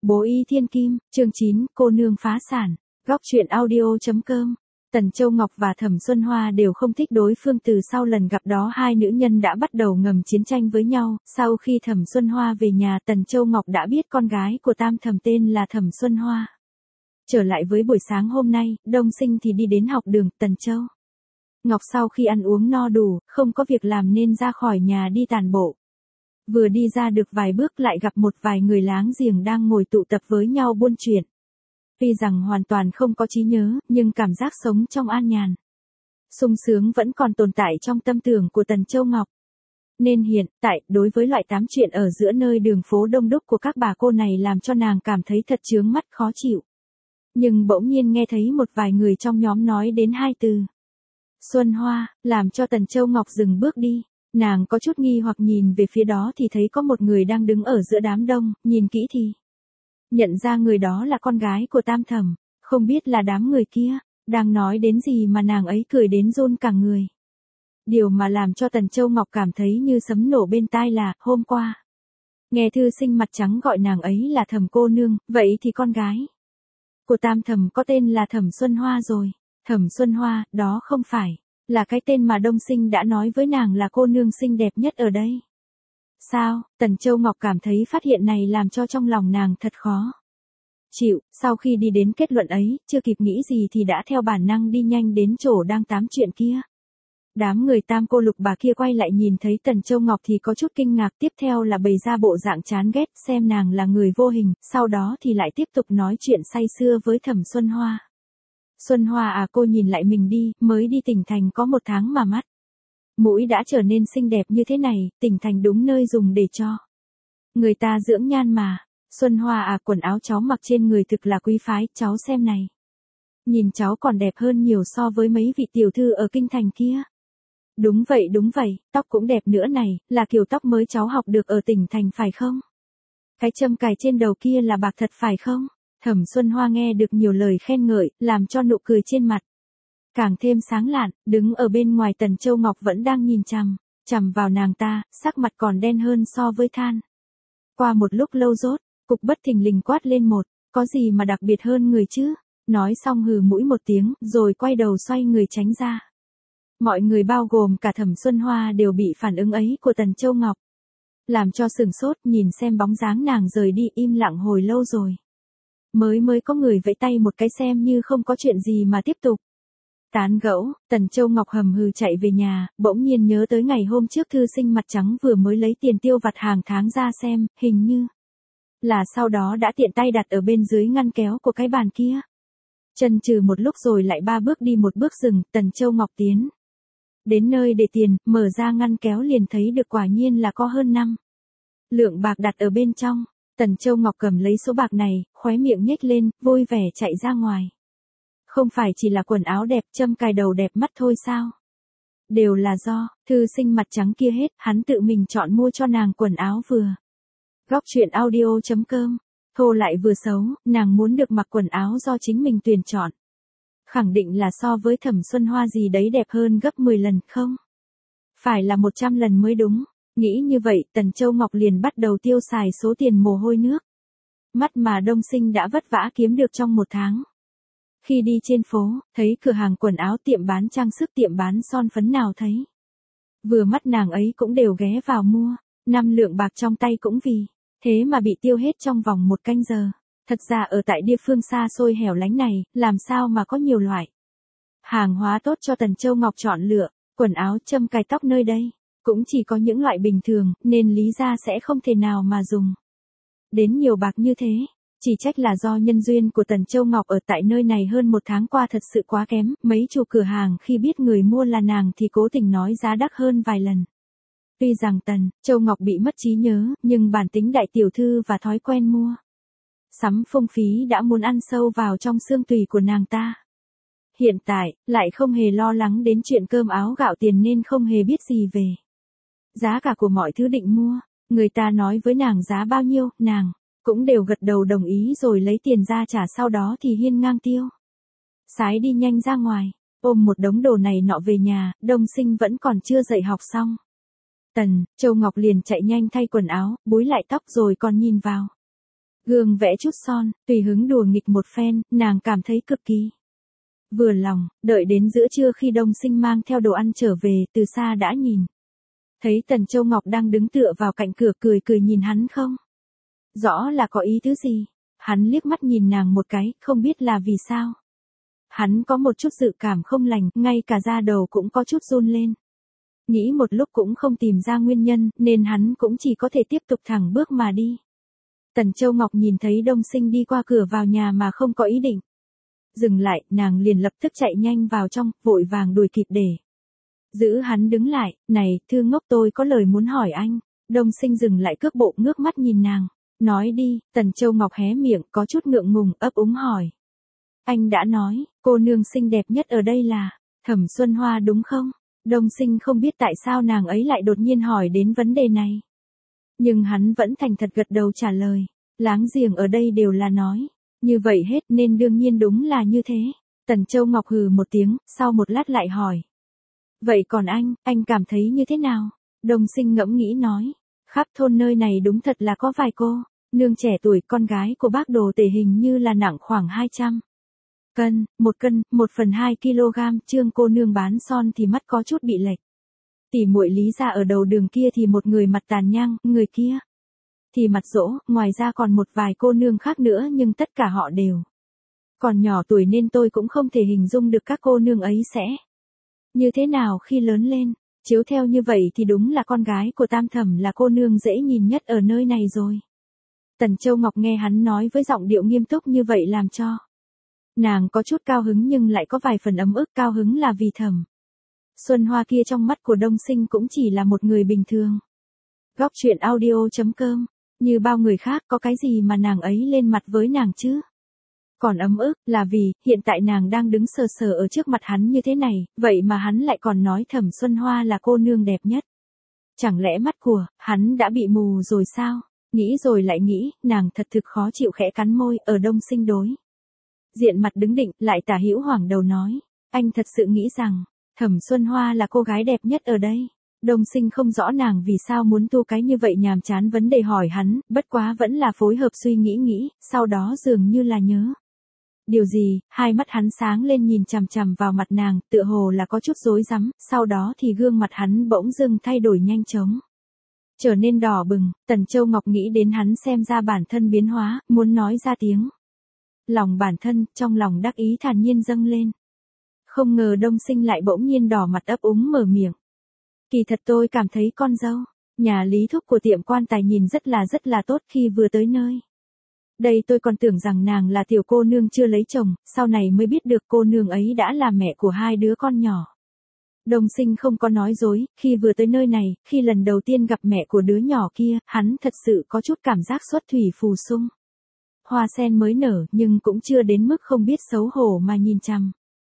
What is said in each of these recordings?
Bố y thiên kim, chương 9, cô nương phá sản. Góc truyện audio.com. Tần Châu Ngọc và Thẩm Xuân Hoa đều không thích đối phương từ sau lần gặp đó hai nữ nhân đã bắt đầu ngầm chiến tranh với nhau. Sau khi Thẩm Xuân Hoa về nhà, Tần Châu Ngọc đã biết con gái của Tam Thẩm tên là Thẩm Xuân Hoa. Trở lại với buổi sáng hôm nay, Đông Sinh thì đi đến học đường Tần Châu Ngọc sau khi ăn uống no đủ, không có việc làm nên ra khỏi nhà đi tản bộ. Vừa đi ra được vài bước lại gặp một vài người láng giềng đang ngồi tụ tập với nhau buôn chuyện. Tuy rằng hoàn toàn không có trí nhớ, nhưng cảm giác sống trong an nhàn, sung sướng vẫn còn tồn tại trong tâm tưởng của Tần Châu Ngọc. Nên hiện tại, đối với loại tám chuyện ở giữa nơi đường phố đông đúc của các bà cô này làm cho nàng cảm thấy thật chướng mắt khó chịu. Nhưng bỗng nhiên nghe thấy một vài người trong nhóm nói đến hai từ Xuân Hoa, làm cho Tần Châu Ngọc dừng bước đi. Nàng có chút nghi hoặc nhìn về phía đó thì thấy có một người đang đứng ở giữa đám đông, nhìn kỹ thì nhận ra người đó là con gái của Tam Thẩm. Không biết là đám người kia đang nói đến gì mà nàng ấy cười đến run cả người. Điều mà làm cho Tần Châu Ngọc cảm thấy như sấm nổ bên tai là, hôm qua nghe thư sinh mặt trắng gọi nàng ấy là Thẩm cô nương, vậy thì con gái của Tam Thẩm có tên là Thẩm Xuân Hoa rồi. Thẩm Xuân Hoa, đó không phải là cái tên mà Đông Sinh đã nói với nàng là cô nương xinh đẹp nhất ở đây. Sao? Tần Châu Ngọc cảm thấy phát hiện này làm cho trong lòng nàng thật khó chịu. Sau khi đi đến kết luận ấy, chưa kịp nghĩ gì thì đã theo bản năng đi nhanh đến chỗ đang tám chuyện kia. Đám người Tam cô lục bà kia quay lại nhìn thấy Tần Châu Ngọc thì có chút kinh ngạc, tiếp theo là bày ra bộ dạng chán ghét xem nàng là người vô hình, sau đó thì lại tiếp tục nói chuyện say sưa với Thẩm Xuân Hoa. Xuân Hoa à, cô nhìn lại mình đi, mới đi tỉnh thành có 1 tháng mà mắt mũi đã trở nên xinh đẹp như thế này, tỉnh thành đúng nơi dùng để cho người ta dưỡng nhan mà. Xuân Hoa à, quần áo cháu mặc trên người thực là quý phái, cháu xem này. Nhìn cháu còn đẹp hơn nhiều so với mấy vị tiểu thư ở kinh thành kia. Đúng vậy, tóc cũng đẹp nữa này, là kiểu tóc mới cháu học được ở tỉnh thành phải không? Cái châm cài trên đầu kia là bạc thật phải không? Thẩm Xuân Hoa nghe được nhiều lời khen ngợi, làm cho nụ cười trên mặt càng thêm sáng lạn. Đứng ở bên ngoài Tần Châu Ngọc vẫn đang nhìn chằm vào nàng ta, sắc mặt còn đen hơn so với than. Qua một lúc lâu rốt cục bất thình lình quát lên một, có gì mà đặc biệt hơn người chứ? Nói xong hừ mũi một tiếng, rồi quay đầu xoay người tránh ra. Mọi người bao gồm cả Thẩm Xuân Hoa đều bị phản ứng ấy của Tần Châu Ngọc làm cho sửng sốt, nhìn xem bóng dáng nàng rời đi im lặng hồi lâu rồi. Mới có người vẫy tay một cái xem như không có chuyện gì mà tiếp tục tán gẫu. Tần Châu Ngọc hầm hừ chạy về nhà, bỗng nhiên nhớ tới ngày hôm trước thư sinh mặt trắng vừa mới lấy tiền tiêu vặt hàng tháng ra xem, hình như là sau đó đã tiện tay đặt ở bên dưới ngăn kéo của cái bàn kia. Chần chừ một lúc rồi lại 3 bước đi 1 bước dừng, Tần Châu Ngọc tiến đến nơi để tiền, mở ra ngăn kéo liền thấy được quả nhiên là có hơn 5 lượng bạc đặt ở bên trong. Tần Châu Ngọc cầm lấy số bạc này, khóe miệng nhếch lên, vui vẻ chạy ra ngoài. Không phải chỉ là quần áo đẹp, châm cài đầu đẹp mắt thôi sao? Đều là do thư sinh mặt trắng kia hết, hắn tự mình chọn mua cho nàng quần áo vừa. Góc truyện audio.com. Thô lại vừa xấu, nàng muốn được mặc quần áo do chính mình tuyển chọn. Khẳng định là so với Thẩm Xuân Hoa gì đấy đẹp hơn gấp 10 lần không? Phải là 100 lần mới đúng. Nghĩ như vậy, Tần Châu Ngọc liền bắt đầu tiêu xài số tiền mồ hôi nước mắt mà Đông Sinh đã vất vả kiếm được trong 1 tháng. Khi đi trên phố, thấy cửa hàng quần áo, tiệm bán trang sức, tiệm bán son phấn nào thấy vừa mắt nàng ấy cũng đều ghé vào mua. 5 lượng bạc trong tay cũng vì thế mà bị tiêu hết trong vòng 1 canh giờ. Thật ra ở tại địa phương xa xôi hẻo lánh này, làm sao mà có nhiều loại hàng hóa tốt cho Tần Châu Ngọc chọn lựa. Quần áo, châm cài tóc nơi đây cũng chỉ có những loại bình thường, nên lý ra sẽ không thể nào mà dùng đến nhiều bạc như thế. Chỉ trách là do nhân duyên của Tần Châu Ngọc ở tại nơi này hơn 1 tháng qua thật sự quá kém, mấy chủ cửa hàng khi biết người mua là nàng thì cố tình nói giá đắt hơn vài lần. Tuy rằng Tần Châu Ngọc bị mất trí nhớ, nhưng bản tính đại tiểu thư và thói quen mua sắm phung phí đã muốn ăn sâu vào trong xương tủy của nàng ta. Hiện tại, lại không hề lo lắng đến chuyện cơm áo gạo tiền nên không hề biết gì về giá cả của mọi thứ định mua. Người ta nói với nàng giá bao nhiêu, nàng cũng đều gật đầu đồng ý rồi lấy tiền ra trả, sau đó thì hiên ngang tiêu sái đi nhanh ra ngoài, ôm một đống đồ này nọ về nhà. Đông Sinh vẫn còn chưa dậy học xong. Tần Châu Ngọc liền chạy nhanh thay quần áo, búi lại tóc rồi còn nhìn vào Gương vẽ chút son, tùy hứng đùa nghịch một phen, nàng cảm thấy cực kỳ vừa lòng. Đợi đến giữa trưa khi Đông Sinh mang theo đồ ăn trở về, từ xa đã nhìn thấy Tần Châu Ngọc đang đứng tựa vào cạnh cửa cười cười nhìn hắn không rõ là có ý tứ gì. Hắn liếc mắt nhìn nàng một cái, không biết là vì sao. Hắn có một chút dự cảm không lành, ngay cả da đầu cũng có chút run lên. Nghĩ một lúc cũng không tìm ra nguyên nhân, nên hắn cũng chỉ có thể tiếp tục thẳng bước mà đi. Tần Châu Ngọc nhìn thấy Đông Sinh đi qua cửa vào nhà mà không có ý định dừng lại, nàng liền lập tức chạy nhanh vào trong, vội vàng đuổi kịp để giữ hắn đứng lại. Này, thư ngốc, tôi có lời muốn hỏi anh. Đông Sinh dừng lại cước bộ, ngước mắt nhìn nàng. Nói đi. Tần Châu Ngọc hé miệng, có chút ngượng ngùng, ấp úng hỏi. Anh đã nói, cô nương xinh đẹp nhất ở đây là Thẩm Xuân Hoa đúng không? Đông Sinh không biết tại sao nàng ấy lại đột nhiên hỏi đến vấn đề này. Nhưng hắn vẫn thành thật gật đầu trả lời. Láng giềng ở đây đều là nói như vậy hết, nên đương nhiên đúng là như thế. Tần Châu Ngọc hừ một tiếng, sau một lát lại hỏi. Vậy còn anh cảm thấy như thế nào? Đông Sinh ngẫm nghĩ nói. Khắp thôn nơi này đúng thật là có vài cô nương trẻ tuổi, con gái của bác Đồ Tể hình như là nặng khoảng 200 cân, 1 cân, 1/2 kg. Trương cô nương bán son thì mắt có chút bị lệch. Tỷ muội Lý gia ở đầu đường kia thì một người mặt tàn nhang, người kia thì mặt dỗ, ngoài ra còn một vài cô nương khác nữa, nhưng tất cả họ đều còn nhỏ tuổi nên tôi cũng không thể hình dung được các cô nương ấy sẽ như thế nào khi lớn lên. Chiếu theo như vậy thì đúng là con gái của Tam Thẩm là cô nương dễ nhìn nhất ở nơi này rồi. Tần Châu Ngọc nghe hắn nói với giọng điệu nghiêm túc như vậy làm cho nàng có chút cao hứng, nhưng lại có vài phần ấm ức. Cao hứng là vì Thẩm Xuân Hoa kia trong mắt của Đông Sinh cũng chỉ là một người bình thường. Góc truyện audio.com. Như bao người khác, có cái gì mà nàng ấy lên mặt với nàng chứ? Còn ấm ức là vì hiện tại nàng đang đứng sờ sờ ở trước mặt hắn như thế này, vậy mà hắn lại còn nói Thẩm Xuân Hoa là cô nương đẹp nhất. Chẳng lẽ mắt của hắn đã bị mù rồi sao? Nghĩ rồi lại nghĩ, nàng thật thực khó chịu, khẽ cắn môi. Ở Đông Sinh đối diện mặt đứng định, lại tả hữu hoảng đầu nói. Anh thật sự nghĩ rằng Thẩm Xuân Hoa là cô gái đẹp nhất ở đây? Đông Sinh không rõ nàng vì sao muốn tu cái như vậy nhàm chán vấn đề hỏi hắn, bất quá vẫn là phối hợp suy nghĩ, sau đó dường như là nhớ điều gì, hai mắt hắn sáng lên nhìn chằm chằm vào mặt nàng, tựa hồ là có chút rối rắm, sau đó thì gương mặt hắn bỗng dưng thay đổi nhanh chóng, trở nên đỏ bừng. Tần Châu Ngọc nghĩ đến hắn xem ra bản thân biến hóa, muốn nói ra tiếng lòng bản thân, trong lòng đắc ý thản nhiên dâng lên. Không ngờ Đông Sinh lại bỗng nhiên đỏ mặt ấp úng mở miệng. Kỳ thật tôi cảm thấy con dâu nhà Lý thúc của tiệm quan tài nhìn rất là tốt. Khi vừa tới nơi đây tôi còn tưởng rằng nàng là tiểu cô nương chưa lấy chồng, sau này mới biết được cô nương ấy đã là mẹ của 2 đứa con nhỏ. Đông Sinh không có nói dối, khi vừa tới nơi này, khi lần đầu tiên gặp mẹ của đứa nhỏ kia, hắn thật sự có chút cảm giác xuất thủy phù sung. Hoa sen mới nở, nhưng cũng chưa đến mức không biết xấu hổ mà nhìn chằm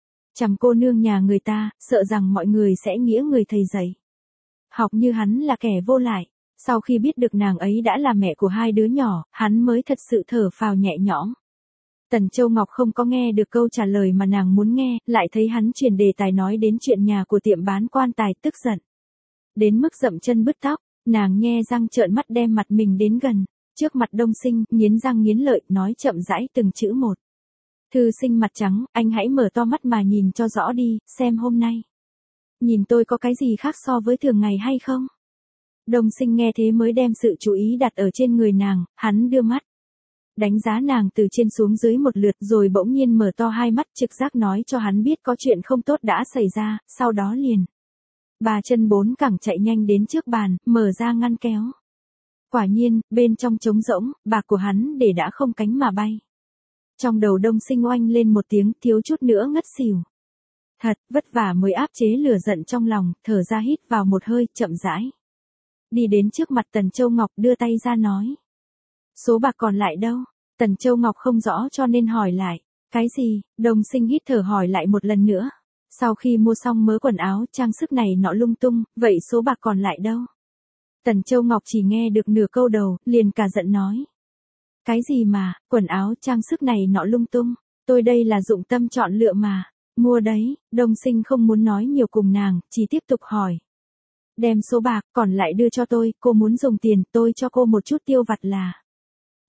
cô nương nhà người ta, sợ rằng mọi người sẽ nghĩa người thầy dạy học như hắn là kẻ vô lại. Sau khi biết được nàng ấy đã là mẹ của 2 đứa nhỏ, hắn mới thật sự thở phào nhẹ nhõm. Tần Châu Ngọc không có nghe được câu trả lời mà nàng muốn nghe, lại thấy hắn chuyển đề tài nói đến chuyện nhà của tiệm bán quan tài, tức giận đến mức dậm chân bứt tóc. Nàng nhe răng trợn mắt đem mặt mình đến gần trước mặt Đông Sinh, nghiến răng nghiến lợi, nói chậm rãi từng chữ một. Thư sinh mặt trắng, anh hãy mở to mắt mà nhìn cho rõ đi, xem hôm nay nhìn tôi có cái gì khác so với thường ngày hay không? Đông Sinh nghe thế mới đem sự chú ý đặt ở trên người nàng, hắn đưa mắt đánh giá nàng từ trên xuống dưới một lượt, rồi bỗng nhiên mở to hai mắt, trực giác nói cho hắn biết có chuyện không tốt đã xảy ra. Sau đó liền 3 chân 4 cẳng chạy nhanh đến trước bàn, mở ra ngăn kéo. Quả nhiên, bên trong trống rỗng, bạc của hắn để đã không cánh mà bay. Trong đầu Đông Sinh oanh lên một tiếng, thiếu chút nữa ngất xỉu. Thật vất vả mới áp chế lửa giận trong lòng, thở ra hít vào một hơi, chậm rãi đi đến trước mặt Tần Châu Ngọc, đưa tay ra nói. Số bạc còn lại đâu? Tần Châu Ngọc không rõ cho nên hỏi lại. Cái gì? Đông Sinh hít thở hỏi lại một lần nữa. Sau khi mua xong mớ quần áo, trang sức này nọ lung tung, vậy số bạc còn lại đâu? Tần Châu Ngọc chỉ nghe được nửa câu đầu, liền cả giận nói. Cái gì mà, quần áo, trang sức này nọ lung tung? Tôi đây là dụng tâm chọn lựa mà mua đấy. Đông Sinh không muốn nói nhiều cùng nàng, chỉ tiếp tục hỏi. Đem số bạc còn lại đưa cho tôi, cô muốn dùng tiền, tôi cho cô một chút tiêu vặt là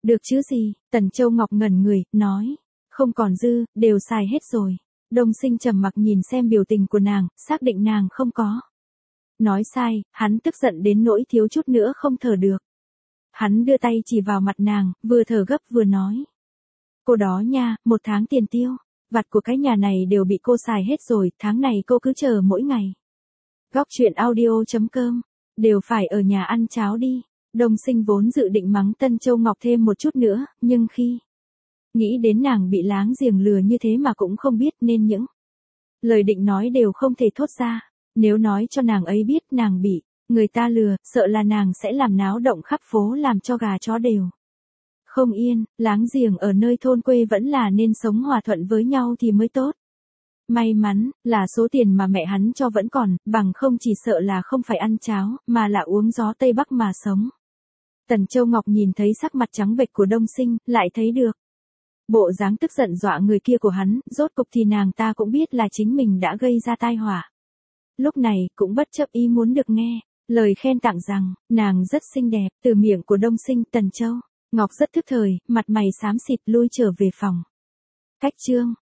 Được chứ gì, Tần Châu Ngọc ngẩn người, nói. Không còn dư, đều xài hết rồi. Đông Sinh trầm mặc nhìn xem biểu tình của nàng, xác định nàng không có. Nói sai, hắn tức giận đến nỗi thiếu chút nữa không thở được. Hắn đưa tay chỉ vào mặt nàng, vừa thở gấp vừa nói. Cô đó nha, 1 tháng tiền tiêu, vặt của cái nhà này đều bị cô xài hết rồi, tháng này cô cứ chờ mỗi ngày. Góc truyện audio.com, đều phải ở nhà ăn cháo đi. Đông Sinh vốn dự định mắng Tân Châu Ngọc thêm một chút nữa, nhưng khi nghĩ đến nàng bị láng giềng lừa như thế mà cũng không biết nên những lời định nói đều không thể thốt ra. Nếu nói cho nàng ấy biết nàng bị người ta lừa, sợ là nàng sẽ làm náo động khắp phố làm cho gà chó đều không yên. Láng giềng ở nơi thôn quê vẫn là nên sống hòa thuận với nhau thì mới tốt. May mắn là số tiền mà mẹ hắn cho vẫn còn, bằng không chỉ sợ là không phải ăn cháo, mà là uống gió Tây Bắc mà sống. Tần Châu Ngọc nhìn thấy sắc mặt trắng bệch của Đông Sinh, lại thấy được bộ dáng tức giận dọa người kia của hắn, rốt cục thì nàng ta cũng biết là chính mình đã gây ra tai họa. Lúc này, cũng bất chấp ý muốn được nghe lời khen tặng rằng, nàng rất xinh đẹp, từ miệng của Đông Sinh. Tần Châu Ngọc rất thức thời, mặt mày xám xịt lui trở về phòng. Cách chương